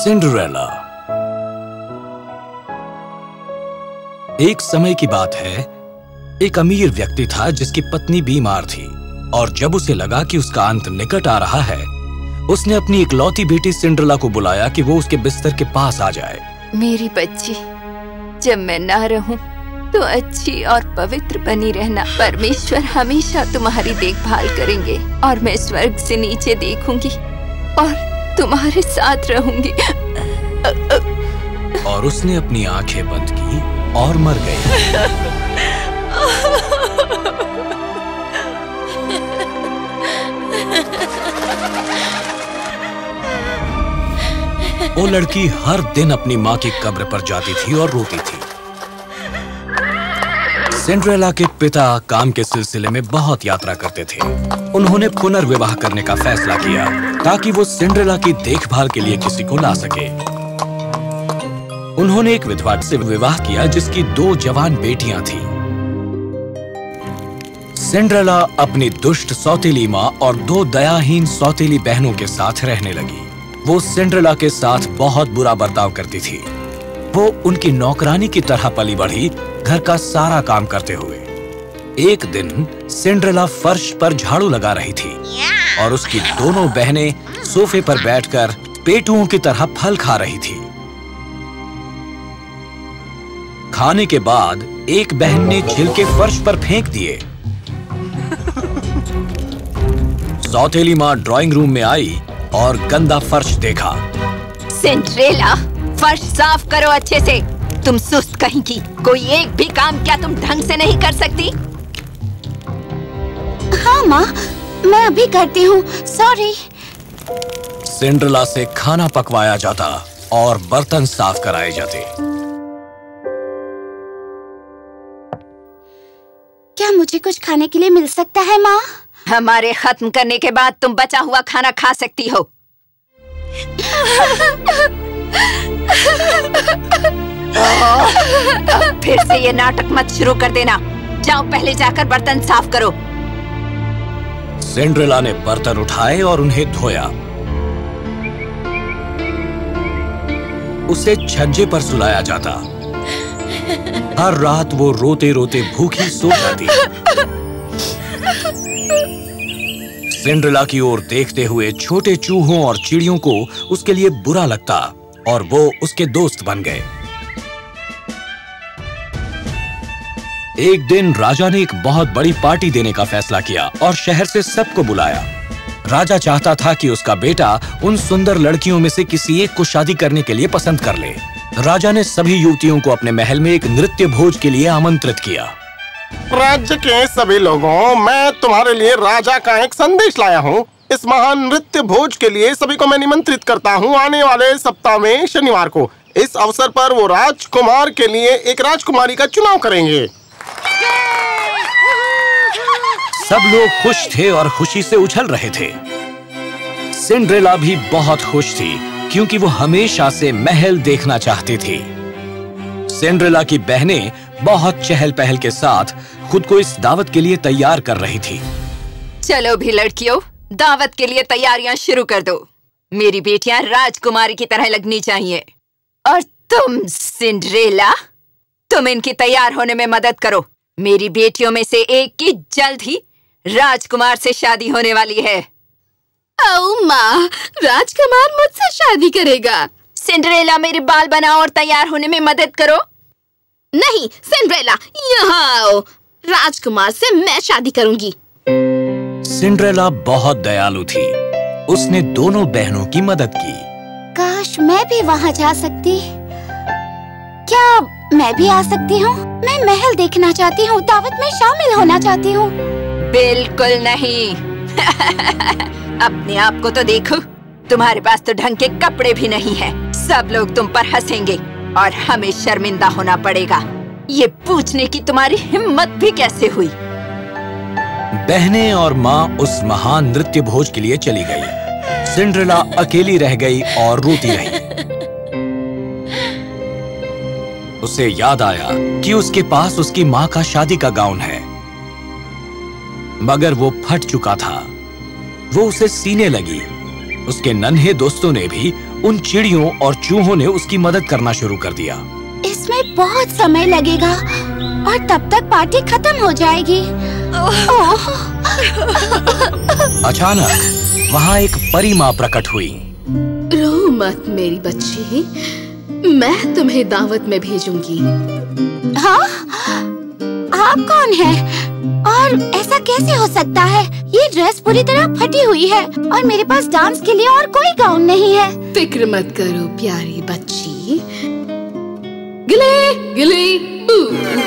Cinderella. एक समय की बात है, एक अमीर व्यक्ति था जिसकी पत्नी बीमार थी और जब उसे लगा कि उसका अंत निकट आ रहा है, उसने अपनी इकलौती बेटी सिंड्रेला को बुलाया कि वो उसके बिस्तर के पास आ जाए। मेरी बच्ची, जब मैं ना रहूं तो अच्छी और पवित्र बनी रहना। परमेश्वर हमेशा तुम्हारी देखभाल करेंगे और मैं स्वर्ग से नीचे देखूंगी और तुम्हारे साथ रहूंगी। और उसने अपनी आंखें बंद की और मर गई। वो लड़की हर दिन अपनी माँ की कब्र पर जाती थी और रोती थी। सिंड्रेला के पिता काम के सिलसिले में बहुत यात्रा करते थे। उन्होंने पुनर्विवाह करने का फैसला किया ताकि वो सिंड्रेला की देखभाल के लिए किसी को ला सके। उन्होंने एक विधवा से विवाह किया जिसकी 2 जवान बेटियां थीं। सिंड्रेला अपनी दुष्ट सौतेली माँ और 2 दयाहीन सौतेली बहनों के साथ रहने लगी। वो सिंड्रेला के साथ बहुत बुरा बर्ताव करती थी। वो उनकी नौकरानी की तरह पली बढ़ी, घर का सारा काम करते हुए। एक दिन सिंड्रेला फर्श पर झाड़ू लगा रही थी और उसकी दोनों बहनें सोफे पर बैठकर पेटुओं की तरह फल खा रही थी। खाने के बाद एक बहन ने छिलके फर्श पर फेंक दिए। सौतेली माँ ड्राइंग रूम में आई और गंदा फर्श देखा। सिंड्रेला, फर्श साफ करो अच्छे से। तुम सुस्त कहीं की। कोई एक भी काम क्या तुम ढंग से नहीं कर सकती? हाँ माँ, मैं अभी करती हूँ, सॉरी। सिंड्रेला से खाना पकवाया जाता और बर्तन साफ कराए जाते। क्या मुझे कुछ खाने के लिए मिल सकता है माँ? हमारे खत्म करने के बाद तुम बचा हुआ खाना खा सकती हो। अब फिर से ये नाटक मत शुरू कर देना। जाओ पहले जाकर बर्तन साफ करो। सिंड्रेला ने बर्तन उठाए और उन्हें धोया। उसे छज्जे पर सुलाया जाता। हर रात वो रोते रोते भूखी सो जाती। सिंड्रेला की ओर देखते हुए छोटे चूहों और चिड़ियों को उसके लिए बुरा लगता और वो उसके दोस्त बन गए। एक दिन राजा ने एक बहुत बड़ी पार्टी देने का फैसला किया और शहर से सबको बुलाया। राजा चाहता था कि उसका बेटा उन सुंदर लड़कियों में से किसी एक को शादी करने के लिए पसंद कर ले। राजा ने सभी युवतियों को अपने महल में एक नृत्य भोज के लिए आमंत्रित किया। राज्य के सभी लोगों, मैं तुम्हारे लिए राजा का एक संदेश लाया हूँ। इस महान नृत्य भोज के लिए सभी को मैं निमंत्रित करता हूँ आने वाले सप्ताह में शनिवार को। इस अवसर पर वो राजकुमार के लिए एक राजकुमारी का चुनाव करेंगे। सब लोग खुश थे और खुशी से उछल रहे थे। सिंड्रेला भी बहुत खुश थी क्योंकि वो हमेशा से महल देखना चाहती थी। सिंड्रेला की बहनें बहुत चहल पहल के साथ खुद को इस दावत के लिए तैयार कर रही थी। चलो भी लड़कियों, दावत के लिए तैयारियां शुरू कर दो। मेरी बेटियां राजकुमारी की तरह लगनी चाहिए। और तुम सिंड्रेला, तुम इनकी तैयार होने में मदद करो। मेरी बेटियों में से एक की जल्द ही राजकुमार से शादी होने वाली है। ओह माँ, राजकुमार मुझसे शादी करेगा। सिंड्रेला, मेरे बाल बनाओ और तैयार होने में मदद करो। नहीं सिंड्रेला, यहाँ आओ। राजकुमार से मैं शादी करूंगी। सिंड्रेला बहुत दयालु थी। उसने दोनों बहनों की मदद की। काश मैं भी वहाँ जा सकती। क्या मैं भी आ सकती हूँ? मैं महल देखना चाहती हूँ, दावत में शामिल होना चाहती हूँ। बिल्कुल नहीं। अपने आप को तो देखो, तुम्हारे पास तो ढंग के कपड़े भी नहीं है। सब लोग तुम पर हंसेंगे और हमें शर्मिंदा होना पड़ेगा। ये पूछने की तुम्हारी हिम्मत भी कैसे हुई? बहनें और माँ उस महान नृत्य भोज के लिए चली गई। सिंड्रेला अकेली रह गई और रोती रही। उसे याद आया कि उसके पास उसकी माँ का शादी का गाउन है, मगर वो फट चुका था। वो उसे सीने लगी। उसके नन्हे दोस्तों ने भी उन चिड़ियों और चूहों ने उसकी मदद करना शुरू कर दिया। इसमें बहुत समय लगेगा और तब तक पार्टी खत्म हो जाएगी। अचानक वहाँ एक परी माँ प्रकट हुई। रो मत मेरी बच्ची, मैं तुम्हें दावत में भेजूंगी। हाँ? आप कौन हैं? और ऐसा कैसे हो सकता है? ये ड्रेस पूरी तरह फटी हुई है और मेरे पास डांस के लिए और कोई गाउन नहीं है। फिक्र मत करो प्यारी बच्ची। गिले गिले बू।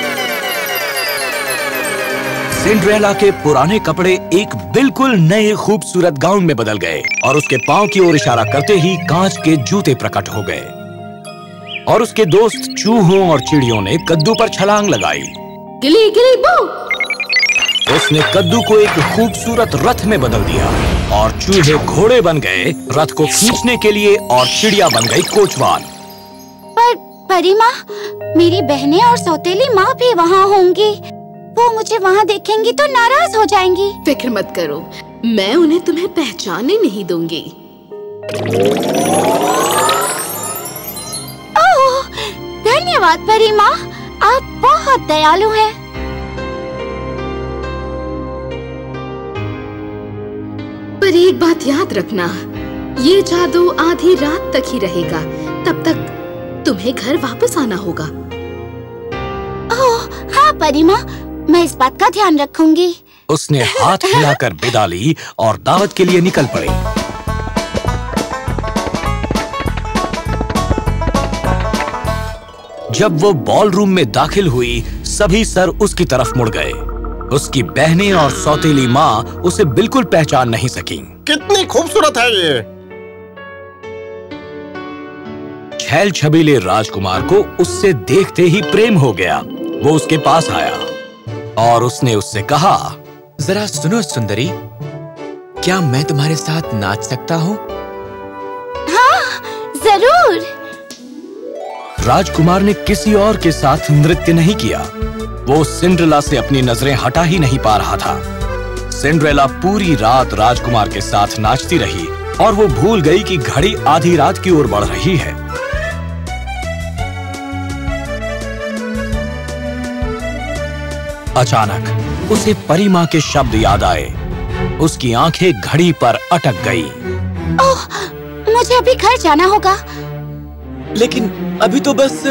सिंड्रेला के पुराने कपड़े एक बिल्कुल नए खूबसूरत गाउन में बदल गए और उसके पांव की ओर इशारा करते ही कांच के जूते प्रकट हो गए और उसके दोस्त चूहों और चिड़ियों ने कद्दू पर छलांग लगाई। गिली गिली बू। उसने कद्दू को एक खूबसूरत रथ में बदल दिया और चूहे घोड़े बन गए रथ को खींचने के लिए और चिड़िया बन गई कोचवान। पर परी माँ, मेरी बहनें और सौतेली माँ भी वहाँ होंगी। वो मुझे वहाँ देखेंगी तो नाराज हो जाएंगी। फिक्र मत करो, मैं उन्हें तुम्हें पहचानने नहीं दूंगी। ओह, धन्यवाद परी माँ, आप बहुत दयालु हैं। पर एक बात याद रखना, ये जादू आधी रात तक ही रहेगा। तब तक तुम्हें घर वापस आना होगा। ओह, हाँ परी माँ, मैं इस बात का ध्यान रखूंगी। उसने हाथ हिलाकर विदा ली और दावत के लिए निकल पड़ी। जब वो बॉलरूम में दाखिल हुई, सभी सर उसकी तरफ मुड़ गए। उसकी बहनें और सौतेली माँ उसे बिल्कुल पहचान नहीं सकी। कितनी खूबसूरत है ये। छैल छबीले राजकुमार को उससे देखते ही प्रेम हो गया। वो उसके पास आया और उसने उससे कहा, जरा सुनो सुंदरी, क्या मैं तुम्हारे साथ नाच सकता हूँ? हाँ, जरूर। राजकुमार ने किसी और के साथ नृत्य नहीं किया। वो सिंड्रेला से अपनी नजरें हटा ही नहीं पा रहा था। सिंड्रेला पूरी रात राजकुमार के साथ नाचती रही और वो भूल गई कि घड़ी आधी रात की ओर बढ़ रही है। अचानक उसे परी माँ के शब्द याद आए। उसकी आंखें घड़ी पर अटक गई। ओह, मुझे अभी घर जाना होगा। लेकिन अभी तो बस।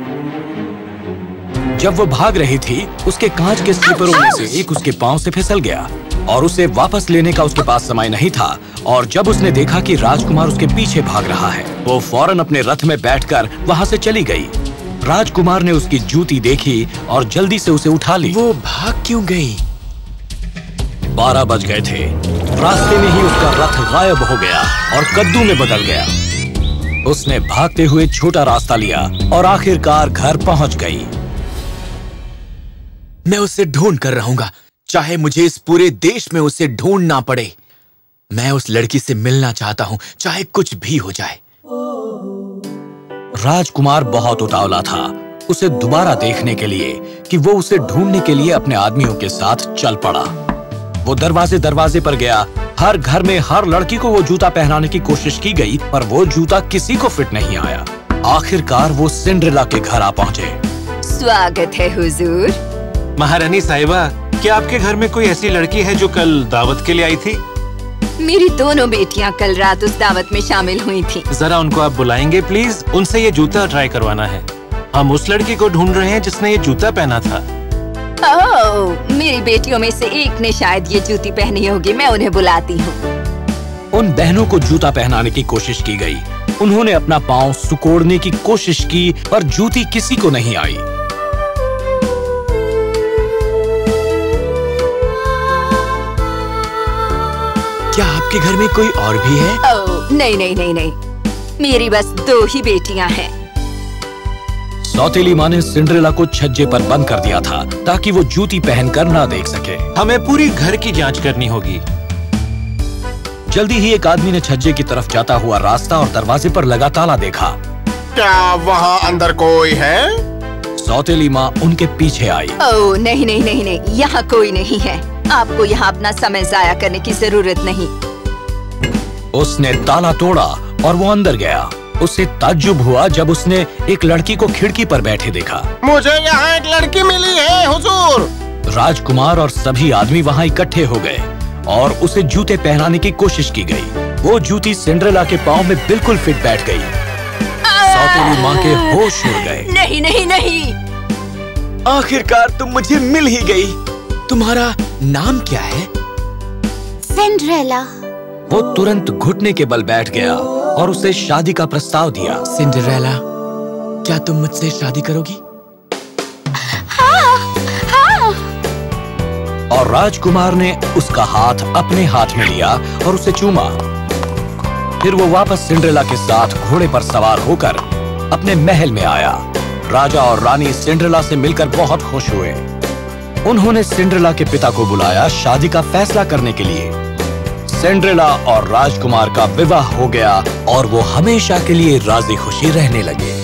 जब वो भाग रही थी, उसके कांच के स्लीपरों में से एक उसके पांव से फिसल गया और उसे वापस लेने का उसके पास समय नहीं था। और जब उसने देखा कि राजकुमार उसके पीछे भाग रहा है, वो फौरन अपने रथ में बैठकर वहां से चली गई। राजकुमार ने उसकी जूती देखी और जल्दी से उसे उठा ली। वो भाग क्यों गई? 12 बज गए थे। रास्ते में ही उसका रथ गायब हो गया और कद्दू में बदल गया। उसने भागते हुए छोटा रास्ता लिया और आखिरकार घर पहुंच गई। मैं उसे ढूंढ कर रहूंगा, चाहे मुझे इस पूरे देश में उसे ढूंढना पड़े। मैं उस लड़की से मिलना चाहता हूं, चाहे कुछ भी हो जाए। राजकुमार बहुत उतावला था उसे दोबारा देखने के लिए कि वो उसे ढूंढने के लिए अपने आदमियों के साथ चल पड़ा। वो दरवाजे दरवाजे पर गया। हर घर में हर लड़की को वो जूता पहनाने की कोशिश की गई, पर वो जूता किसी को फिट नहीं आया। आखिरकार वो सिंड्रेला के घर आ पहुंचे। स्वागत है हुजूर। महारानी साहिबा, क्या आपके घर में कोई ऐसी लड़की है जो कल दावत के लिए आई थी? मेरी दोनों बेटियां कल रात उस दावत में शामिल हुई थीं। जरा उनको आप बुलाएंगे प्लीज, उनसे ये जूता ट्राई करवाना है। हम उस लड़की को ढूंढ रहे हैं जिसने ये जूता पहना था। ओह, मेरी बेटियों में से एक ने शायद ये जूती पहनी होगी। मैं उन्हें बुलाती हूँ। उन बहनों को जूता पहनाने की कोशिश की गई। उन्होंने अपना पांव सुकोड़ने की कोशिश की, पर जूती किसी को नहीं आई। क्या आपके घर में कोई और भी है? ओह, नहीं नहीं नहीं नहीं, मेरी बस 2 ही बेटियां हैं। सौतेली माँ ने सिंड्रेला को छज्जे पर बंद कर दिया था ताकि वो जूती पहनकर ना देख सके। हमें पूरी घर की जांच करनी होगी। जल्दी ही एक आदमी ने छज्जे की तरफ जाता हुआ रास्ता और दरवाजे पर लगा ताला देखा। क्या वहाँ अंदर कोई है? सौतेली माँ उनके पीछे आई। ओह नहीं नहीं नहीं नहीं, यहाँ कोई नहीं है। आपको यहाँ अपना समय जाया करने की जरूरत नहीं। उसने ताला तोड़ा और वो अंदर गया। उसे ताज्जुब हुआ जब उसने एक लड़की को खिड़की पर बैठे देखा। मुझे यहाँ एक लड़की मिली है हुजूर। राजकुमार और सभी आदमी वहाँ इकट्ठे हो गए और उसे जूते पहनाने की कोशिश की गई। वो जूती सिंड्रेला के पाँव में बिल्कुल फिट बैठ गई। सौतेली माँ के होश उड़ गए। नहीं नहीं नहीं, आखिरकार तुम मुझे मिल ही गई। तुम्हारा नाम क्या है? सिंड्रेला। वो तुरंत घुटने के बल बैठ गया और उसे शादी का प्रस्ताव दिया। सिंड्रेला, क्या तुम मुझसे शादी करोगी? हाँ। और राजकुमार ने उसका हाथ अपने हाथ में लिया और उसे चूमा। फिर वो वापस सिंड्रेला के साथ घोड़े पर सवार होकर अपने महल में आया। राजा और रानी सिंड्रेला से मिलकर बहुत खुश हुए। उन्होंने सिंड्रेला के पिता को बुलाया शादी का फैसला करने के लिए। सिंड्रेला और राजकुमार का विवाह हो गया और वो हमेशा के लिए राजी खुशी रहने लगे।